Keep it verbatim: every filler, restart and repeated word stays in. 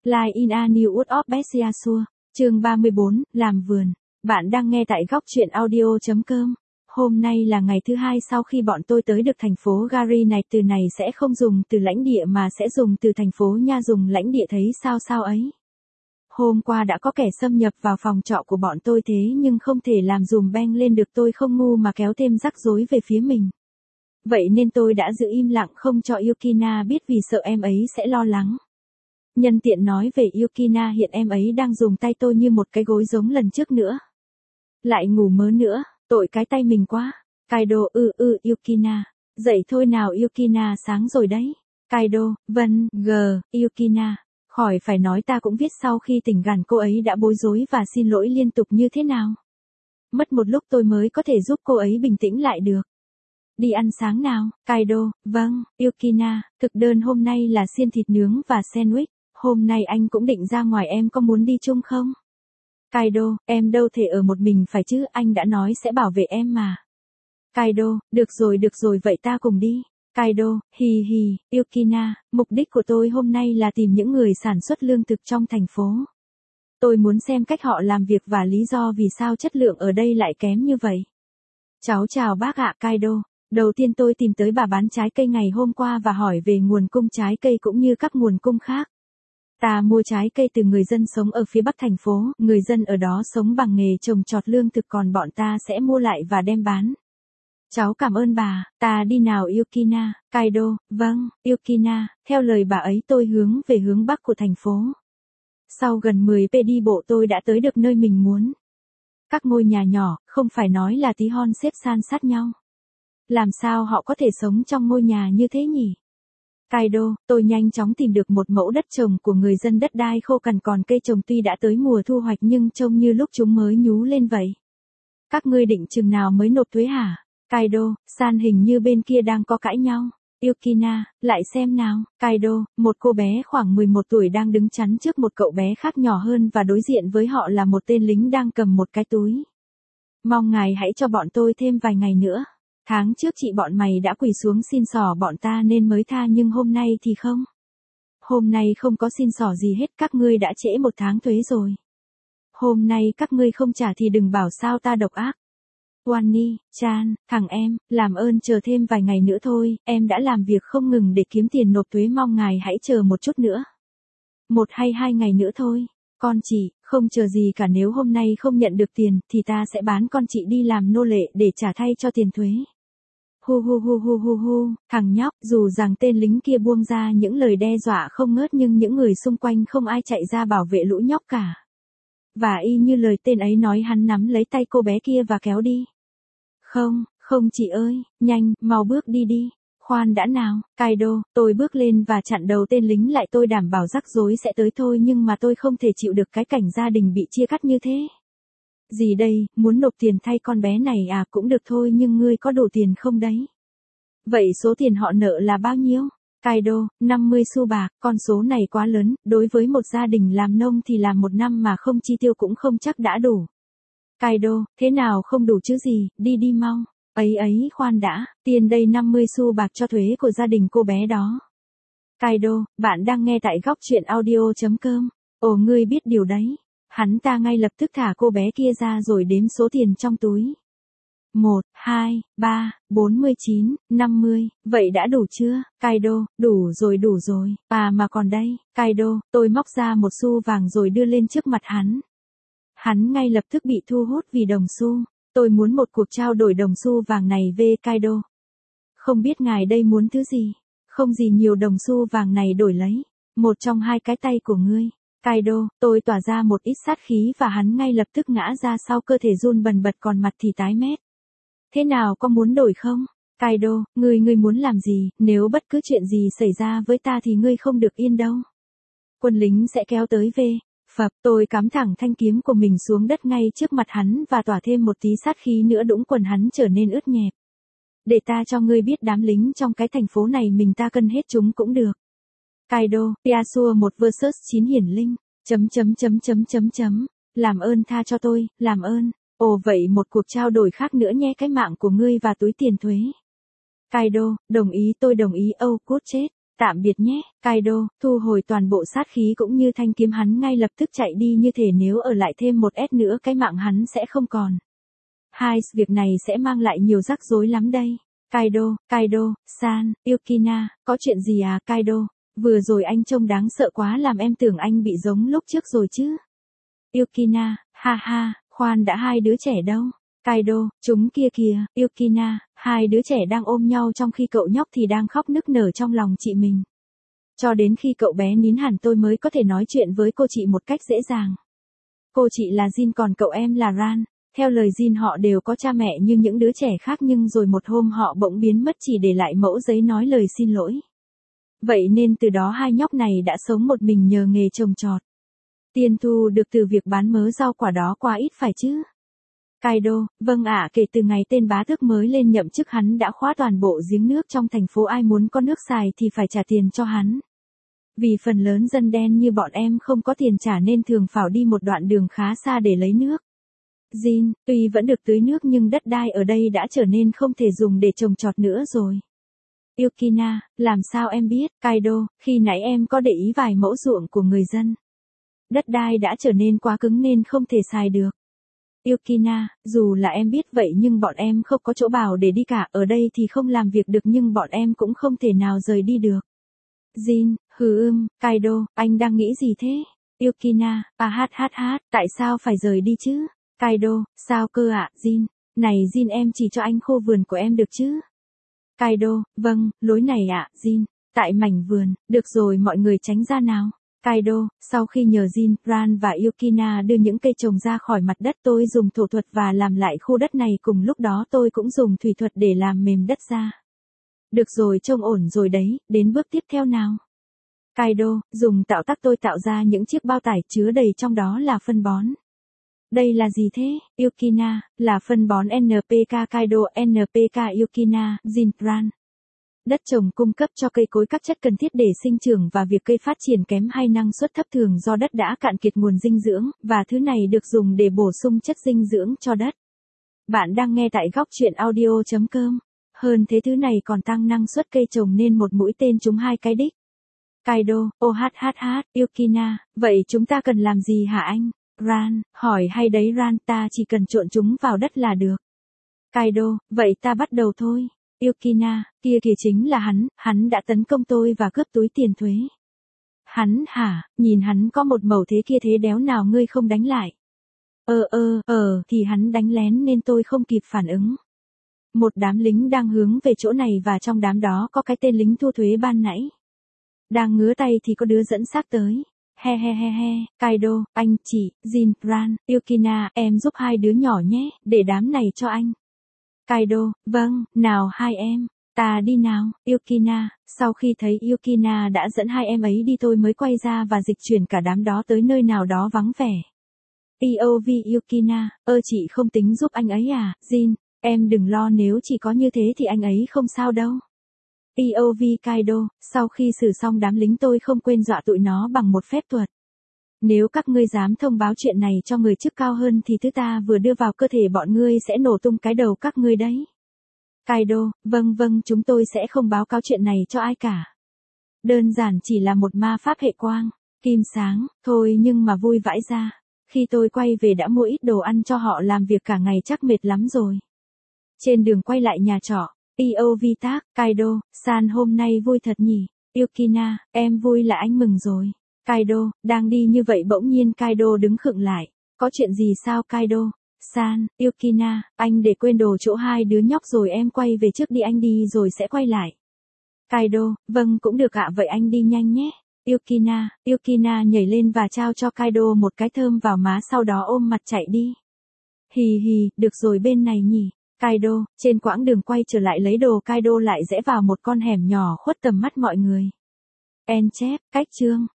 Line in a new world of Bestiasure, chương ba mươi bốn, làm vườn. Bạn đang nghe tại góc truyện audio chấm com. Hôm nay là ngày thứ hai sau khi bọn tôi tới được thành phố Gary này. Từ này sẽ không dùng từ lãnh địa mà sẽ dùng từ thành phố nha, dùng lãnh địa thấy sao sao ấy. Hôm qua đã có kẻ xâm nhập vào phòng trọ của bọn tôi, thế nhưng không thể làm dùm beng lên được. Tôi không ngu mà kéo thêm rắc rối về phía mình. Vậy nên tôi đã giữ im lặng không cho Yukina biết vì sợ em ấy sẽ lo lắng. Nhân tiện nói về Yukina, hiện em ấy đang dùng tay tôi như một cái gối giống lần trước nữa. Lại ngủ mớ nữa, tội cái tay mình quá. Kaido ư ư Yukina. Dậy thôi nào Yukina, sáng rồi đấy. Kaido, vâng, g, Yukina. Khỏi phải nói, ta cũng viết sau khi tỉnh gàn cô ấy đã bối rối và xin lỗi liên tục như thế nào. Mất một lúc tôi mới có thể giúp cô ấy bình tĩnh lại được. Đi ăn sáng nào, Kaido, vâng, Yukina, thực đơn hôm nay là xiên thịt nướng và sandwich. Hôm nay anh cũng định ra ngoài, em có muốn đi chung không? Kaido, em đâu thể ở một mình phải chứ, anh đã nói sẽ bảo vệ em mà. Kaido, được rồi được rồi, vậy ta cùng đi. Kaido, hì hì, Yukina, mục đích của tôi hôm nay là tìm những người sản xuất lương thực trong thành phố. Tôi muốn xem cách họ làm việc và lý do vì sao chất lượng ở đây lại kém như vậy. Cháu chào bác ạ. Kaido, đầu tiên tôi tìm tới bà bán trái cây ngày hôm qua và hỏi về nguồn cung trái cây cũng như các nguồn cung khác. Ta mua trái cây từ người dân sống ở phía bắc thành phố, người dân ở đó sống bằng nghề trồng trọt lương thực, còn bọn ta sẽ mua lại và đem bán. Cháu cảm ơn bà, ta đi nào Yukina. Kaido, vâng, Yukina, theo lời bà ấy tôi hướng về hướng bắc của thành phố. Sau gần mười phút đi bộ tôi đã tới được nơi mình muốn. Các ngôi nhà nhỏ, không phải nói là tí hon xếp san sát nhau. Làm sao họ có thể sống trong ngôi nhà như thế nhỉ? Kaido, tôi nhanh chóng tìm được một mẫu đất trồng của người dân, đất đai khô cằn, còn cây trồng tuy đã tới mùa thu hoạch nhưng trông như lúc chúng mới nhú lên vậy. Các ngươi định chừng nào mới nộp thuế hả? Kaido, San hình như bên kia đang có cãi nhau. Yukina, lại xem nào. Kaido, một cô bé khoảng mười một tuổi đang đứng chắn trước một cậu bé khác nhỏ hơn và đối diện với họ là một tên lính đang cầm một cái túi. Mong ngài hãy cho bọn tôi thêm vài ngày nữa. Tháng trước chị bọn mày đã quỳ xuống xin xỏ bọn ta nên mới tha, nhưng hôm nay thì không. Hôm nay không có xin xỏ gì hết, các ngươi đã trễ một tháng thuế rồi. Hôm nay các ngươi không trả thì đừng bảo sao ta độc ác. Wani, Chan, thằng em, làm ơn chờ thêm vài ngày nữa thôi, em đã làm việc không ngừng để kiếm tiền nộp thuế, mong ngài hãy chờ một chút nữa. Một hay hai ngày nữa thôi. Con chị, không chờ gì cả, nếu hôm nay không nhận được tiền thì ta sẽ bán con chị đi làm nô lệ để trả thay cho tiền thuế. Hu hu hu hu hu hu, thằng nhóc, dù rằng tên lính kia buông ra những lời đe dọa không ngớt nhưng những người xung quanh không ai chạy ra bảo vệ lũ nhóc cả. Và y như lời tên ấy nói, hắn nắm lấy tay cô bé kia và kéo đi. Không, không chị ơi, nhanh, mau bước đi đi. Khoan đã nào, Kaido, tôi bước lên và chặn đầu tên lính lại, tôi đảm bảo rắc rối sẽ tới thôi, nhưng mà tôi không thể chịu được cái cảnh gia đình bị chia cắt như thế. Gì đây, muốn nộp tiền thay con bé này à? Cũng được thôi, nhưng ngươi có đủ tiền không đấy? Vậy số tiền họ nợ là bao nhiêu? Kaido, năm mươi xu bạc, con số này quá lớn, đối với một gia đình làm nông thì làm một năm mà không chi tiêu cũng không chắc đã đủ. Kaido, thế nào không đủ chứ gì, đi đi mau. Ấy ấy, khoan đã, tiền đây năm mươi xu bạc cho thuế của gia đình cô bé đó. Kaido, bạn đang nghe tại góc truyện audio chấm com. Ồ, ngươi biết điều đấy. Hắn ta ngay lập tức thả cô bé kia ra rồi đếm số tiền trong túi. một, hai, ba, bốn mươi chín, năm mươi, vậy đã đủ chưa? Kaido, đủ rồi đủ rồi, à mà còn đây, Kaido, tôi móc ra một xu vàng rồi đưa lên trước mặt hắn. Hắn ngay lập tức bị thu hút vì đồng xu. Tôi muốn một cuộc trao đổi đồng xu vàng này về Kaido. Không biết ngài đây muốn thứ gì? Không gì nhiều đồng xu vàng này đổi lấy. Một trong hai cái tay của ngươi. Kaido, tôi tỏa ra một ít sát khí và hắn ngay lập tức ngã ra sau, cơ thể run bần bật còn mặt thì tái mét. Thế nào, có muốn đổi không? Kaido, ngươi ngươi muốn làm gì? Nếu bất cứ chuyện gì xảy ra với ta thì ngươi không được yên đâu. Quân lính sẽ kéo tới về. Phập, tôi cắm thẳng thanh kiếm của mình xuống đất ngay trước mặt hắn và tỏa thêm một tí sát khí nữa, đũng quần hắn trở nên ướt nhẹp. Để ta cho ngươi biết, đám lính trong cái thành phố này mình ta cân hết chúng cũng được. Kaido, Piasua một versus chín hiển linh, chấm chấm chấm chấm chấm chấm, làm ơn tha cho tôi, làm ơn. Ồ vậy một cuộc trao đổi khác nữa nhé, cái mạng của ngươi và túi tiền thuế. Kaido, đồng ý, tôi đồng ý. Âu cốt chết. Tạm biệt nhé, Kaido, thu hồi toàn bộ sát khí cũng như thanh kiếm hắn ngay lập tức chạy đi như thể nếu ở lại thêm một S nữa cái mạng hắn sẽ không còn. Hai, việc này sẽ mang lại nhiều rắc rối lắm đây. Kaido, Kaido, San, Yukina, có chuyện gì à Kaido? Vừa rồi anh trông đáng sợ quá làm em tưởng anh bị giống lúc trước rồi chứ. Yukina, ha ha, khoan đã hai đứa trẻ đâu? Kaido, chúng kia kìa, Yukina, hai đứa trẻ đang ôm nhau trong khi cậu nhóc thì đang khóc nức nở trong lòng chị mình. Cho đến khi cậu bé nín hẳn tôi mới có thể nói chuyện với cô chị một cách dễ dàng. Cô chị là Jin còn cậu em là Ran. Theo lời Jin họ đều có cha mẹ như những đứa trẻ khác nhưng rồi một hôm họ bỗng biến mất chỉ để lại mẫu giấy nói lời xin lỗi. Vậy nên từ đó hai nhóc này đã sống một mình nhờ nghề trồng trọt. Tiền thu được từ việc bán mớ rau quả đó quá ít phải chứ? Kaido, vâng ạ, kể từ ngày tên bá tước mới lên nhậm chức hắn đã khóa toàn bộ giếng nước trong thành phố, ai muốn có nước xài thì phải trả tiền cho hắn. Vì phần lớn dân đen như bọn em không có tiền trả nên thường phải đi một đoạn đường khá xa để lấy nước. Jin, tuy vẫn được tưới nước nhưng đất đai ở đây đã trở nên không thể dùng để trồng trọt nữa rồi. Yukina, làm sao em biết? Kaido, khi nãy em có để ý vài mẫu ruộng của người dân. Đất đai đã trở nên quá cứng nên không thể xài được. Yukina, dù là em biết vậy nhưng bọn em không có chỗ bảo để đi cả, ở đây thì không làm việc được nhưng bọn em cũng không thể nào rời đi được. Jin, hừ ưm, Kaido, anh đang nghĩ gì thế? Yukina, à hát hát hát, tại sao phải rời đi chứ? Kaido, sao cơ ạ, à? Jin, này Jin em chỉ cho anh khô vườn của em được chứ? Kaido, vâng, lối này ạ, à, Jin, tại mảnh vườn, được rồi mọi người tránh ra nào. Kaido, sau khi nhờ Jin, Ran và Yukina đưa những cây trồng ra khỏi mặt đất tôi dùng thổ thuật và làm lại khu đất này cùng lúc đó tôi cũng dùng thủy thuật để làm mềm đất ra. Được rồi trông ổn rồi đấy, đến bước tiếp theo nào. Kaido, dùng tạo tác tôi tạo ra những chiếc bao tải chứa đầy trong đó là phân bón. Đây là gì thế? Yukina, là phân bón en pê ca Kaido, en pê ca Yukina, Jin, Ran. Đất trồng cung cấp cho cây cối các chất cần thiết để sinh trưởng và việc cây phát triển kém hay năng suất thấp thường do đất đã cạn kiệt nguồn dinh dưỡng, và thứ này được dùng để bổ sung chất dinh dưỡng cho đất. Bạn đang nghe tại góc truyện audio chấm com. Hơn thế thứ này còn tăng năng suất cây trồng nên một mũi tên trúng hai cái đích. Kaido, ô hát hát hát, Yukina, vậy chúng ta cần làm gì hả anh? Ran, hỏi hay đấy Ran, ta chỉ cần trộn chúng vào đất là được. Kaido, vậy ta bắt đầu thôi. Yukina, kia kìa chính là hắn, hắn đã tấn công tôi và cướp túi tiền thuế. Hắn hả, nhìn hắn có một mẩu thế kia thế đéo nào ngươi không đánh lại. Ờ ờ, ờ, thì hắn đánh lén nên tôi không kịp phản ứng. Một đám lính đang hướng về chỗ này và trong đám đó có cái tên lính thu thuế ban nãy. Đang ngứa tay thì có đứa dẫn xác tới. He he he he, Kaido, anh, chị, Jin, Ran, Yukina, em giúp hai đứa nhỏ nhé, để đám này cho anh. Kaido, vâng, nào hai em, ta đi nào, Yukina, sau khi thấy Yukina đã dẫn hai em ấy đi tôi mới quay ra và dịch chuyển cả đám đó tới nơi nào đó vắng vẻ. pê ô vê Yukina, ơ chị không tính giúp anh ấy à, Jin, em đừng lo nếu chỉ có như thế thì anh ấy không sao đâu. pê ô vê Kaido, sau khi xử xong đám lính tôi không quên dọa tụi nó bằng một phép thuật. Nếu các ngươi dám thông báo chuyện này cho người chức cao hơn thì thứ ta vừa đưa vào cơ thể bọn ngươi sẽ nổ tung cái đầu các ngươi đấy. Kaido, vâng vâng chúng tôi sẽ không báo cáo chuyện này cho ai cả. Đơn giản chỉ là một ma pháp hệ quang, kim sáng, thôi nhưng mà vui vãi ra. Khi tôi quay về đã mua ít đồ ăn cho họ làm việc cả ngày chắc mệt lắm rồi. Trên đường quay lại nhà trọ, pê ô vê tác, Kaido, San hôm nay vui thật nhỉ. Yukina, em vui là anh mừng rồi. Kaido, đang đi như vậy bỗng nhiên Kaido đứng khựng lại. Có chuyện gì sao Kaido? San, Yukina, anh để quên đồ chỗ hai đứa nhóc rồi em quay về trước đi anh đi rồi sẽ quay lại. Kaido, vâng cũng được ạ vậy anh đi nhanh nhé. Yukina, Yukina nhảy lên và trao cho Kaido một cái thơm vào má sau đó ôm mặt chạy đi. Hì hì, được rồi bên này nhỉ. Kaido, trên quãng đường quay trở lại lấy đồ Kaido lại rẽ vào một con hẻm nhỏ khuất tầm mắt mọi người. En chép, cách chương.